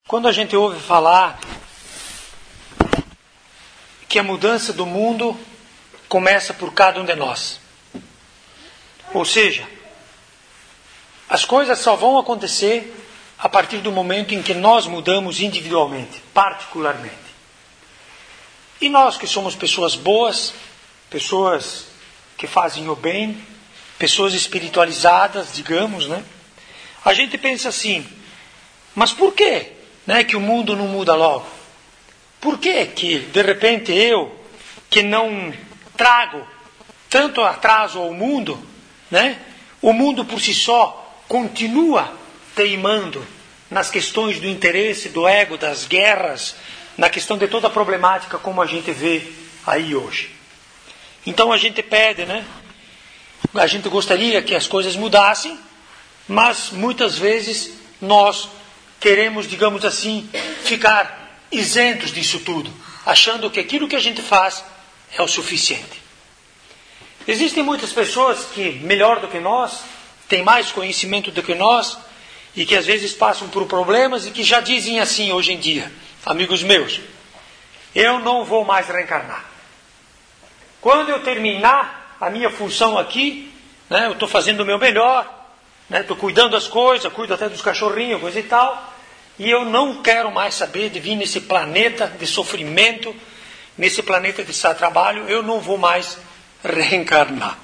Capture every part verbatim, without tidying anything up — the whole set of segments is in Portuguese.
Quando a gente ouve falar que a mudança do mundo começa por cada um de nós, ou seja, as coisas só vão acontecer a partir do momento em que nós mudamos individualmente, particularmente. E nós que somos pessoas boas, pessoas que fazem o bem, pessoas espiritualizadas, digamos, né? A gente pensa assim, mas por quê, né, que o mundo não muda logo? Por que que, de repente, eu, que não trago tanto atraso ao mundo, né, o mundo por si só continua teimando nas questões do interesse, do ego, das guerras, na questão de toda a problemática como a gente vê aí hoje. Então a gente pede, né? A gente gostaria que as coisas mudassem, mas muitas vezes nós queremos, digamos assim, ficar isentos disso tudo, achando que aquilo que a gente faz é o suficiente. Existem muitas pessoas que, melhor do que nós, têm mais conhecimento do que nós, e que às vezes passam por problemas e que já dizem assim hoje em dia, amigos meus, eu não vou mais reencarnar. Quando eu terminar a minha função aqui, né, eu estou fazendo o meu melhor, né, estou cuidando das coisas, cuido até dos cachorrinhos, coisa e tal, e eu não quero mais saber de vir nesse planeta de sofrimento, nesse planeta de trabalho, eu não vou mais reencarnar.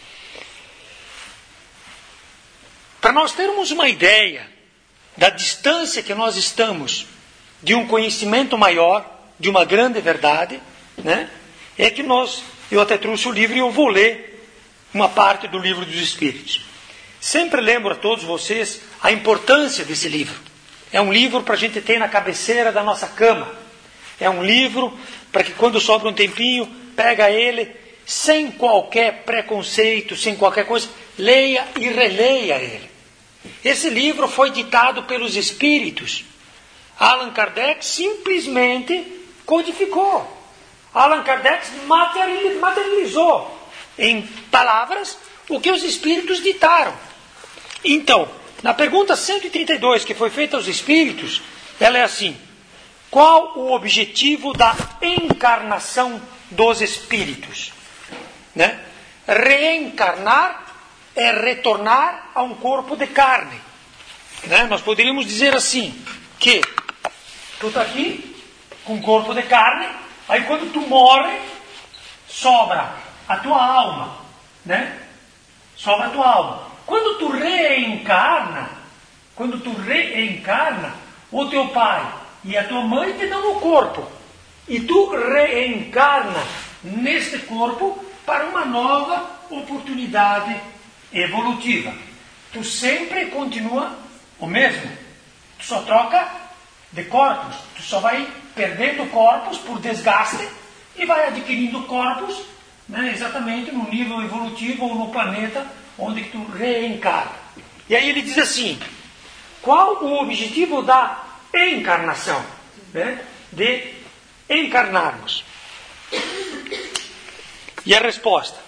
Para nós termos uma ideia da distância que nós estamos de um conhecimento maior, de uma grande verdade, né, é que nós, eu até trouxe o livro e eu vou ler uma parte do Livro dos Espíritos. Sempre lembro a todos vocês a importância desse livro. É um livro para a gente ter na cabeceira da nossa cama. É um livro para que quando sobra um tempinho, pega ele, sem qualquer preconceito, sem qualquer coisa, leia e releia ele. Esse livro foi ditado pelos Espíritos. Allan Kardec simplesmente codificou. Allan Kardec materializou em palavras o que os Espíritos ditaram. Então, na pergunta cento e trinta e dois que foi feita aos Espíritos, ela é assim: qual o objetivo da encarnação dos Espíritos? Né? Reencarnar é retornar a um corpo de carne. Né? Nós poderíamos dizer assim, que tu está aqui com um corpo de carne, aí quando tu morre, sobra a tua alma, né? Sobra a tua alma. Quando tu reencarna, quando tu reencarna, o teu pai e a tua mãe te dão o corpo. E tu reencarna neste corpo para uma nova oportunidade evolutiva. Tu sempre continua o mesmo. Tu só troca de corpos. Tu só vai perdendo corpos por desgaste e vai adquirindo corpos, né, exatamente no nível evolutivo ou no planeta onde tu reencarna. E aí ele diz assim: qual o objetivo da encarnação? Né? De encarnarmos. E a resposta: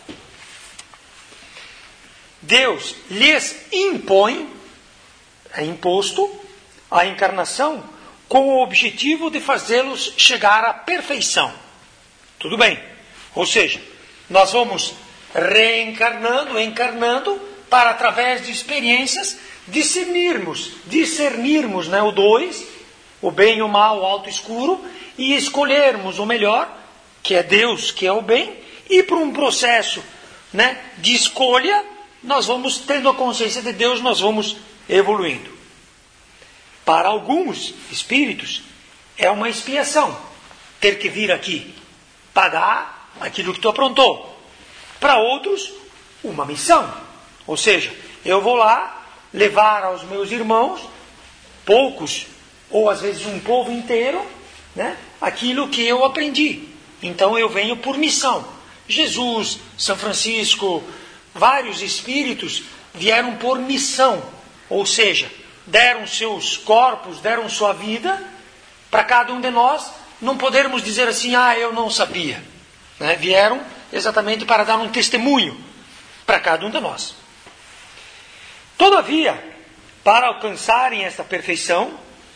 Deus lhes impõe, é imposto, a encarnação com o objetivo de fazê-los chegar à perfeição. Tudo bem. Ou seja, nós vamos reencarnando, encarnando, para através de experiências discernirmos, discernirmos, né, o dois, o bem e o mal, o alto e escuro, e escolhermos o melhor, que é Deus, que é o bem, e por um processo, né, de escolha, nós vamos tendo a consciência de Deus, nós vamos evoluindo. Para alguns espíritos, é uma expiação ter que vir aqui pagar aquilo que tu aprontou. Para outros, uma missão. Ou seja, eu vou lá levar aos meus irmãos, poucos, ou às vezes um povo inteiro, né, aquilo que eu aprendi. Então eu venho por missão. Jesus, São Francisco, vários espíritos vieram por missão. Ou seja, deram seus corpos, deram sua vida para cada um de nós não podermos dizer assim, ah, eu não sabia. Né? Vieram exatamente para dar um testemunho para cada um de nós. Todavia, para alcançarem esta perfeição,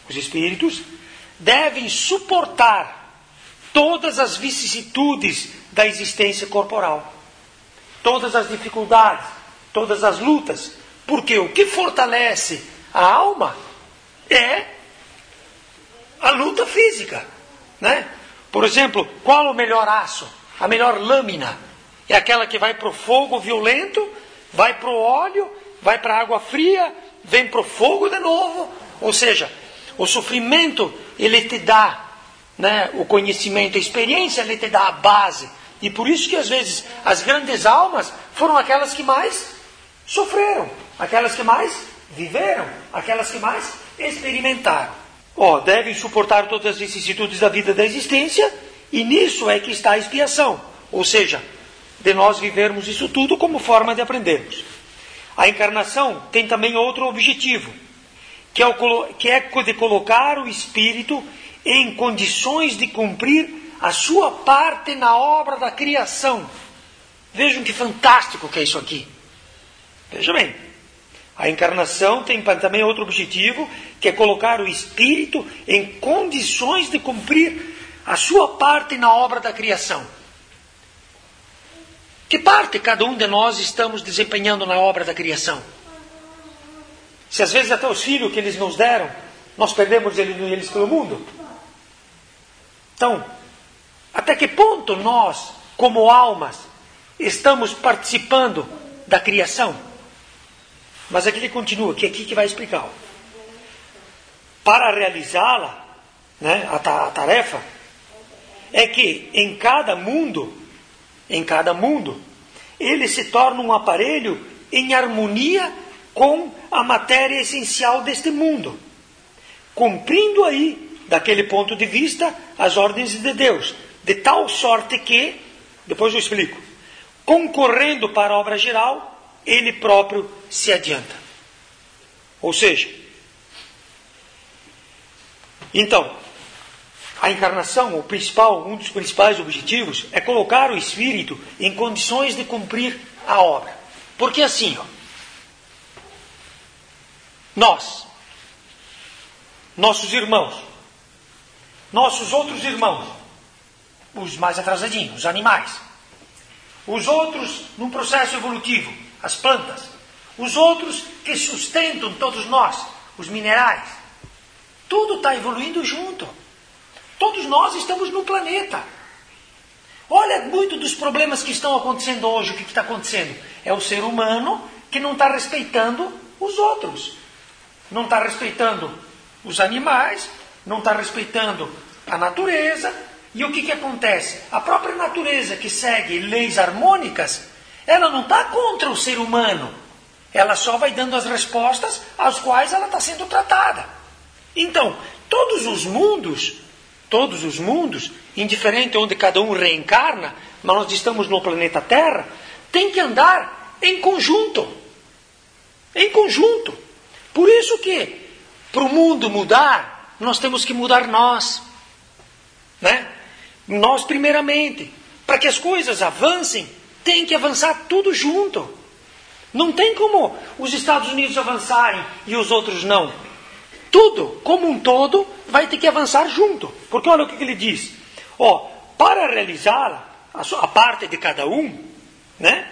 os espíritos, devem suportar todas as vicissitudes da existência corporal, todas as dificuldades, todas as lutas, porque o que fortalece a alma é a luta física, né? Por exemplo, qual o melhor aço? A melhor lâmina é aquela que vai para o fogo violento, vai para o óleo, vai para a água fria, vem para o fogo de novo. Ou seja, o sofrimento, ele te dá, né, o conhecimento, a experiência, ele te dá a base. E por isso que às vezes as grandes almas foram aquelas que mais sofreram, aquelas que mais viveram, aquelas que mais experimentaram. Ó, devem suportar todas as vicissitudes da vida da existência, e nisso é que está a expiação. Ou seja, de nós vivermos isso tudo como forma de aprendermos. A encarnação tem também outro objetivo, que é, o, que é de colocar o espírito em condições de cumprir a sua parte na obra da criação. Vejam que fantástico que é isso aqui. Veja bem, a encarnação tem também outro objetivo, que é colocar o espírito em condições de cumprir a sua parte na obra da criação. Que parte cada um de nós estamos desempenhando na obra da criação? Se às vezes até os filhos que eles nos deram, nós perdemos eles pelo mundo. Então, até que ponto nós, como almas, estamos participando da criação? Mas aqui ele continua, que é aqui que vai explicar. Para realizá-la, né, a, ta- a tarefa, é que em cada mundo, em cada mundo, ele se torna um aparelho em harmonia com a matéria essencial deste mundo, cumprindo aí, daquele ponto de vista, as ordens de Deus, de tal sorte que, depois eu explico, concorrendo para a obra geral, ele próprio se adianta. Ou seja, então, a encarnação, o principal, um dos principais objetivos, é colocar o espírito em condições de cumprir a obra. Porque assim, ó, nós, nossos irmãos, nossos outros irmãos, os mais atrasadinhos, os animais, os outros num processo evolutivo, as plantas, os outros que sustentam todos nós, os minerais, tudo está evoluindo junto. Todos nós estamos no planeta. Olha muito dos problemas que estão acontecendo hoje. O que está acontecendo? É o ser humano que não está respeitando os outros. Não está respeitando os animais, não está respeitando a natureza. E o que, que acontece? A própria natureza que segue leis harmônicas, ela não está contra o ser humano. Ela só vai dando as respostas às quais ela está sendo tratada. Então, todos os mundos... Todos os mundos, indiferente onde cada um reencarna, mas nós estamos no planeta Terra, tem que andar em conjunto. Em conjunto. Por isso que, para o mundo mudar, nós temos que mudar nós. Né? Nós primeiramente. Para que as coisas avancem, tem que avançar tudo junto. Não tem como os Estados Unidos avançarem e os outros não. Tudo, como um todo, vai ter que avançar junto. Porque olha o que ele diz. Ó, para realizá-la, a, sua, a parte de cada um, né,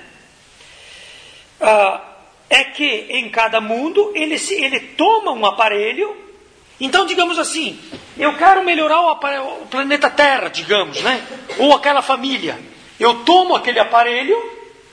ah, é que em cada mundo ele, se, ele toma um aparelho. Então, digamos assim, eu quero melhorar o, aparelho, o planeta Terra, digamos, né, ou aquela família. Eu tomo aquele aparelho,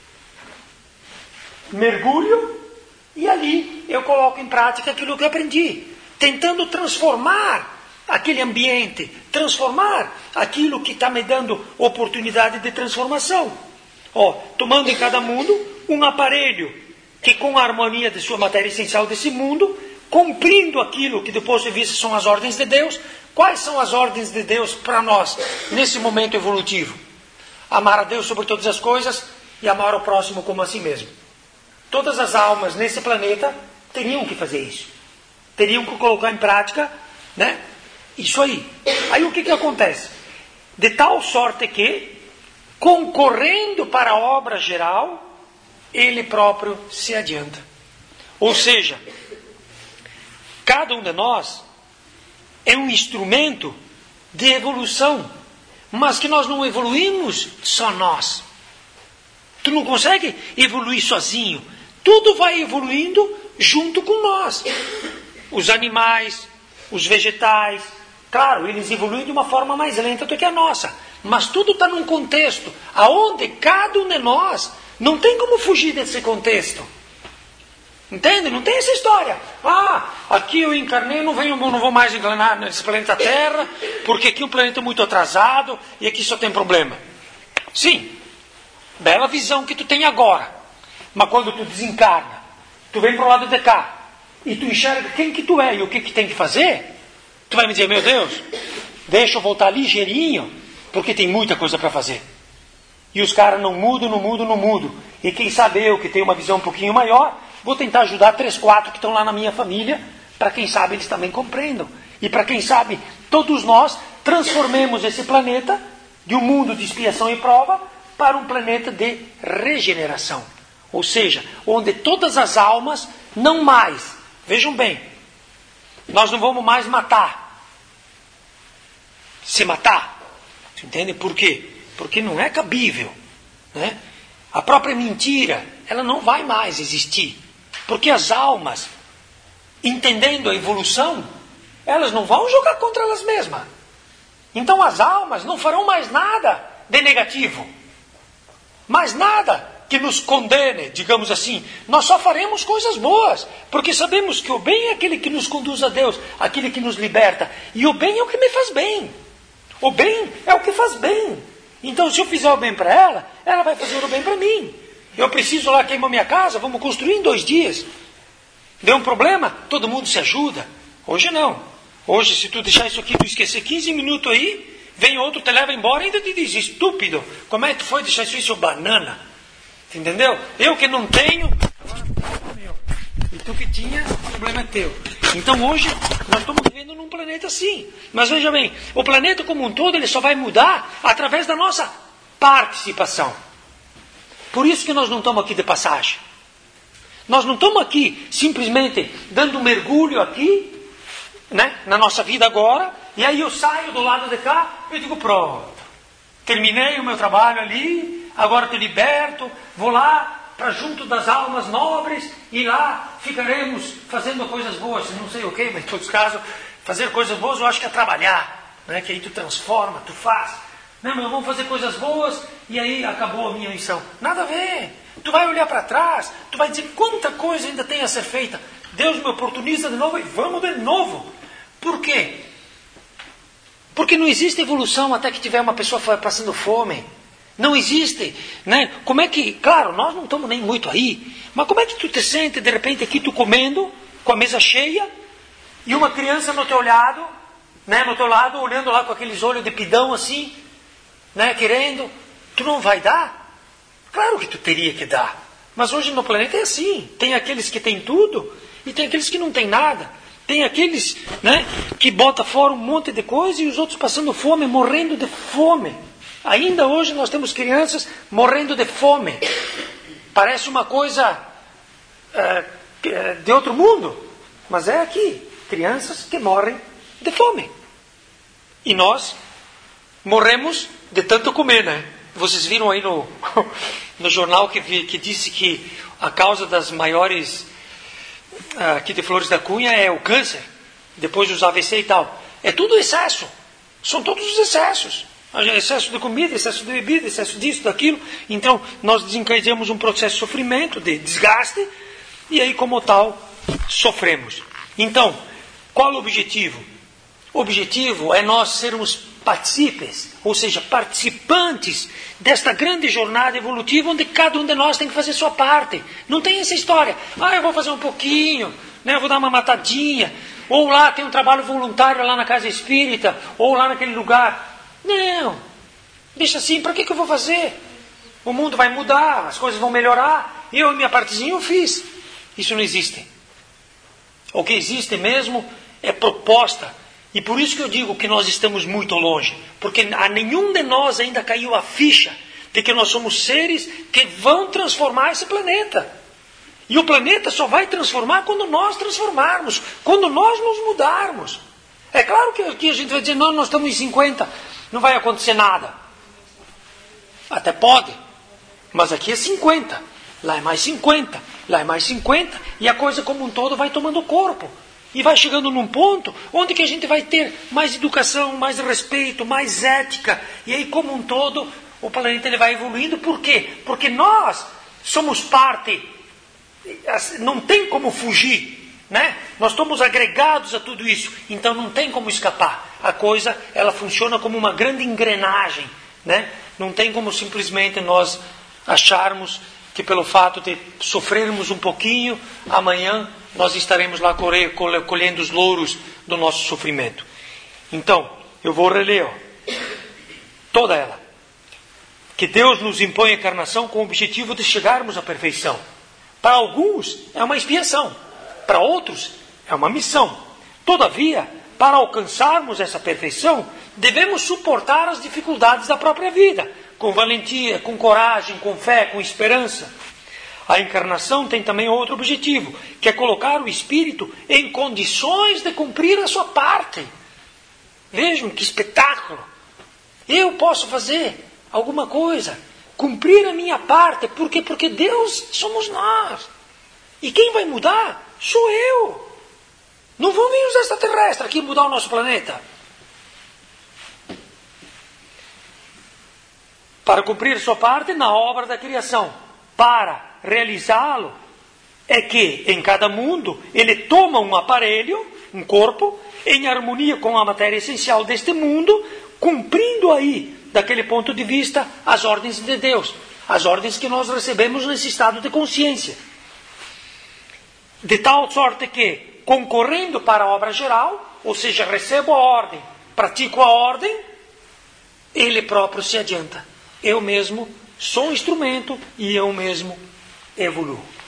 mergulho, e ali eu coloco em prática aquilo que eu aprendi. Tentando transformar aquele ambiente, transformar aquilo que está me dando oportunidade de transformação. Ó, tomando em cada mundo um aparelho que, com a harmonia de sua matéria essencial desse mundo, cumprindo aquilo que do ponto de vista são as ordens de Deus. Quais são as ordens de Deus para nós nesse momento evolutivo? Amar a Deus sobre todas as coisas e amar o próximo como a si mesmo. Todas as almas nesse planeta teriam que fazer isso. Teriam que colocar em prática, né, isso aí. Aí o que, que acontece? De tal sorte que, concorrendo para a obra geral, ele próprio se adianta. Ou seja, cada um de nós é um instrumento de evolução, mas que nós não evoluímos só nós. Tu não consegue evoluir sozinho. Tudo vai evoluindo junto com nós. Os animais, os vegetais, claro, eles evoluem de uma forma mais lenta do que a nossa. Mas tudo está num contexto aonde cada um de nós não tem como fugir desse contexto. Entende? Não tem essa história. Ah, aqui eu encarnei, não, venho, não vou mais encarnar nesse planeta Terra, porque aqui o planeta é muito atrasado e aqui só tem problema. Sim, bela visão que tu tem agora. Mas quando tu desencarna, tu vem para o lado de cá e tu enxerga quem que tu é e o que que tem que fazer, tu vai me dizer, meu Deus, deixa eu voltar ligeirinho, porque tem muita coisa para fazer. E os caras não mudam, não mudam, não mudam. E quem sabe eu, que tenho uma visão um pouquinho maior, vou tentar ajudar três, quatro que estão lá na minha família, para quem sabe eles também compreendam. E para quem sabe todos nós transformemos esse planeta de um mundo de expiação e prova para um planeta de regeneração. Ou seja, onde todas as almas não mais, vejam bem, nós não vamos mais matar. Se matar. Entende? Por quê? Porque não é cabível. Né? A própria mentira, ela não vai mais existir. Porque as almas, entendendo a evolução, elas não vão jogar contra elas mesmas. Então as almas não farão mais nada de negativo. Mais nada que nos condene, digamos assim. Nós só faremos coisas boas. Porque sabemos que o bem é aquele que nos conduz a Deus, aquele que nos liberta. E o bem é o que me faz bem. O bem é o que faz bem. Então se eu fizer o bem para ela, ela vai fazer o bem para mim. Eu preciso lá queimar minha casa, vamos construir em dois dias. Deu um problema, todo mundo se ajuda. Hoje não. Hoje, se tu deixar isso aqui, tu esquecer quinze minutos aí, vem outro, te leva embora e ainda te diz, estúpido, como é que tu foi deixar isso aí, seu banana? Entendeu? Eu que não tenho, agora o problema é meu. E tu que tinha, o problema é teu. Então hoje, nós estamos vivendo num planeta assim. Mas veja bem, o planeta como um todo, ele só vai mudar através da nossa participação. Por isso que nós não estamos aqui de passagem. Nós não estamos aqui simplesmente dando um mergulho aqui, né, na nossa vida agora, e aí eu saio do lado de cá e digo, pronto, terminei o meu trabalho ali, agora estou liberto, vou lá para junto das almas nobres e lá ficaremos fazendo coisas boas, não sei o que, mas em todos os casos, fazer coisas boas eu acho que é trabalhar, né, que aí tu transforma, tu faz. Não, mas vamos fazer coisas boas e aí acabou a minha missão. Nada a ver. Tu vai olhar para trás, tu vai dizer quanta coisa ainda tem a ser feita. Deus me oportuniza de novo e vamos de novo. Por quê? Porque não existe evolução até que tiver uma pessoa passando fome. Não existe. Né? Como é que, claro, nós não estamos nem muito aí, mas como é que tu te sente de repente aqui tu comendo, com a mesa cheia, e uma criança no teu lado, né, no teu lado, olhando lá com aqueles olhos de pidão assim, né, querendo, tu não vai dar? Claro que tu teria que dar. Mas hoje no planeta é assim. Tem aqueles que têm tudo e tem aqueles que não têm nada. Tem aqueles, né, que botam fora um monte de coisa e os outros passando fome, morrendo de fome. Ainda hoje nós temos crianças morrendo de fome. Parece uma coisa é, de outro mundo. Mas é aqui. Crianças que morrem de fome. E nós morremos de tanto comer, né? Vocês viram aí no, no jornal que, que disse que a causa das maiores aqui de Flores da Cunha é o câncer, depois dos A V C e tal. É tudo excesso. São todos os excessos. Excesso de comida, excesso de bebida, excesso disso, daquilo. Então, nós desencadeamos um processo de sofrimento, de desgaste, e aí, como tal, sofremos. Então, qual o objetivo? O objetivo é nós sermos partícipes, ou seja, participantes desta grande jornada evolutiva onde cada um de nós tem que fazer sua parte. Não tem essa história, ah, eu vou fazer um pouquinho, né, eu vou dar uma matadinha, ou lá tem um trabalho voluntário lá na casa espírita, ou lá naquele lugar. Não, deixa assim, para que, que eu vou fazer? O mundo vai mudar, as coisas vão melhorar, eu e minha partezinha eu fiz. Isso não existe. O que existe mesmo é proposta. E por isso que eu digo que nós estamos muito longe. Porque a nenhum de nós ainda caiu a ficha de que nós somos seres que vão transformar esse planeta. E o planeta só vai transformar quando nós transformarmos. Quando nós nos mudarmos. É claro que aqui a gente vai dizer, não, nós estamos em cinquenta, não vai acontecer nada. Até pode, mas aqui é cinquenta, lá é mais cinquenta, lá é mais cinquenta, e a coisa como um todo vai tomando corpo. E vai chegando num ponto onde que a gente vai ter mais educação, mais respeito, mais ética. E aí, como um todo, o planeta ele vai evoluindo. Por quê? Porque nós somos parte, não tem como fugir, né? Nós estamos agregados a tudo isso, então não tem como escapar. A coisa, ela funciona como uma grande engrenagem, né? Não tem como simplesmente nós acharmos que pelo fato de sofrermos um pouquinho, amanhã nós estaremos lá colhendo os louros do nosso sofrimento. Então, eu vou reler ó, toda ela. Que Deus nos impõe a encarnação com o objetivo de chegarmos à perfeição. Para alguns é uma expiação, para outros é uma missão. Todavia, para alcançarmos essa perfeição, devemos suportar as dificuldades da própria vida, com valentia, com coragem, com fé, com esperança. A encarnação tem também outro objetivo, que é colocar o espírito em condições de cumprir a sua parte. Vejam que espetáculo! Eu posso fazer alguma coisa, cumprir a minha parte, por quê? Porque Deus somos nós. E quem vai mudar? Sou eu. Não vão vir os extraterrestres aqui mudar o nosso planeta. Para cumprir sua parte na obra da criação. Para realizá-lo, é que em cada mundo ele toma um aparelho, um corpo, em harmonia com a matéria essencial deste mundo, cumprindo aí, daquele ponto de vista, as ordens de Deus, as ordens que nós recebemos nesse estado de consciência. De tal sorte que, concorrendo para a obra geral, ou seja, recebo a ordem, pratico a ordem, ele próprio se adianta. Eu mesmo sou um instrumento e eu mesmo evoluo.